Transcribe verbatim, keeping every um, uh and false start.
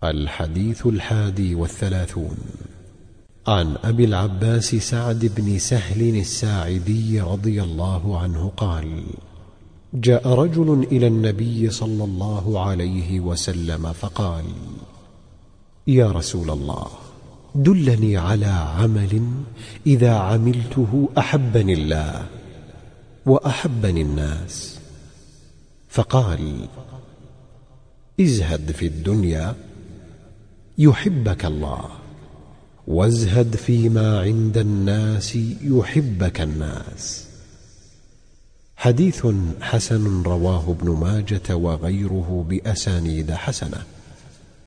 الحديث الحادي والثلاثون. عن أبي العباس سعد بن سهل الساعدي رضي الله عنه قال: جاء رجل إلى النبي صلى الله عليه وسلم فقال: يا رسول الله، دلني على عمل إذا عملته أحبني الله وأحبني الناس. فقال: ازهد في الدنيا يحبك الله، وازهد فيما عند الناس يحبك الناس. حديث حسن رواه ابن ماجة وغيره بأسانيد حسنة.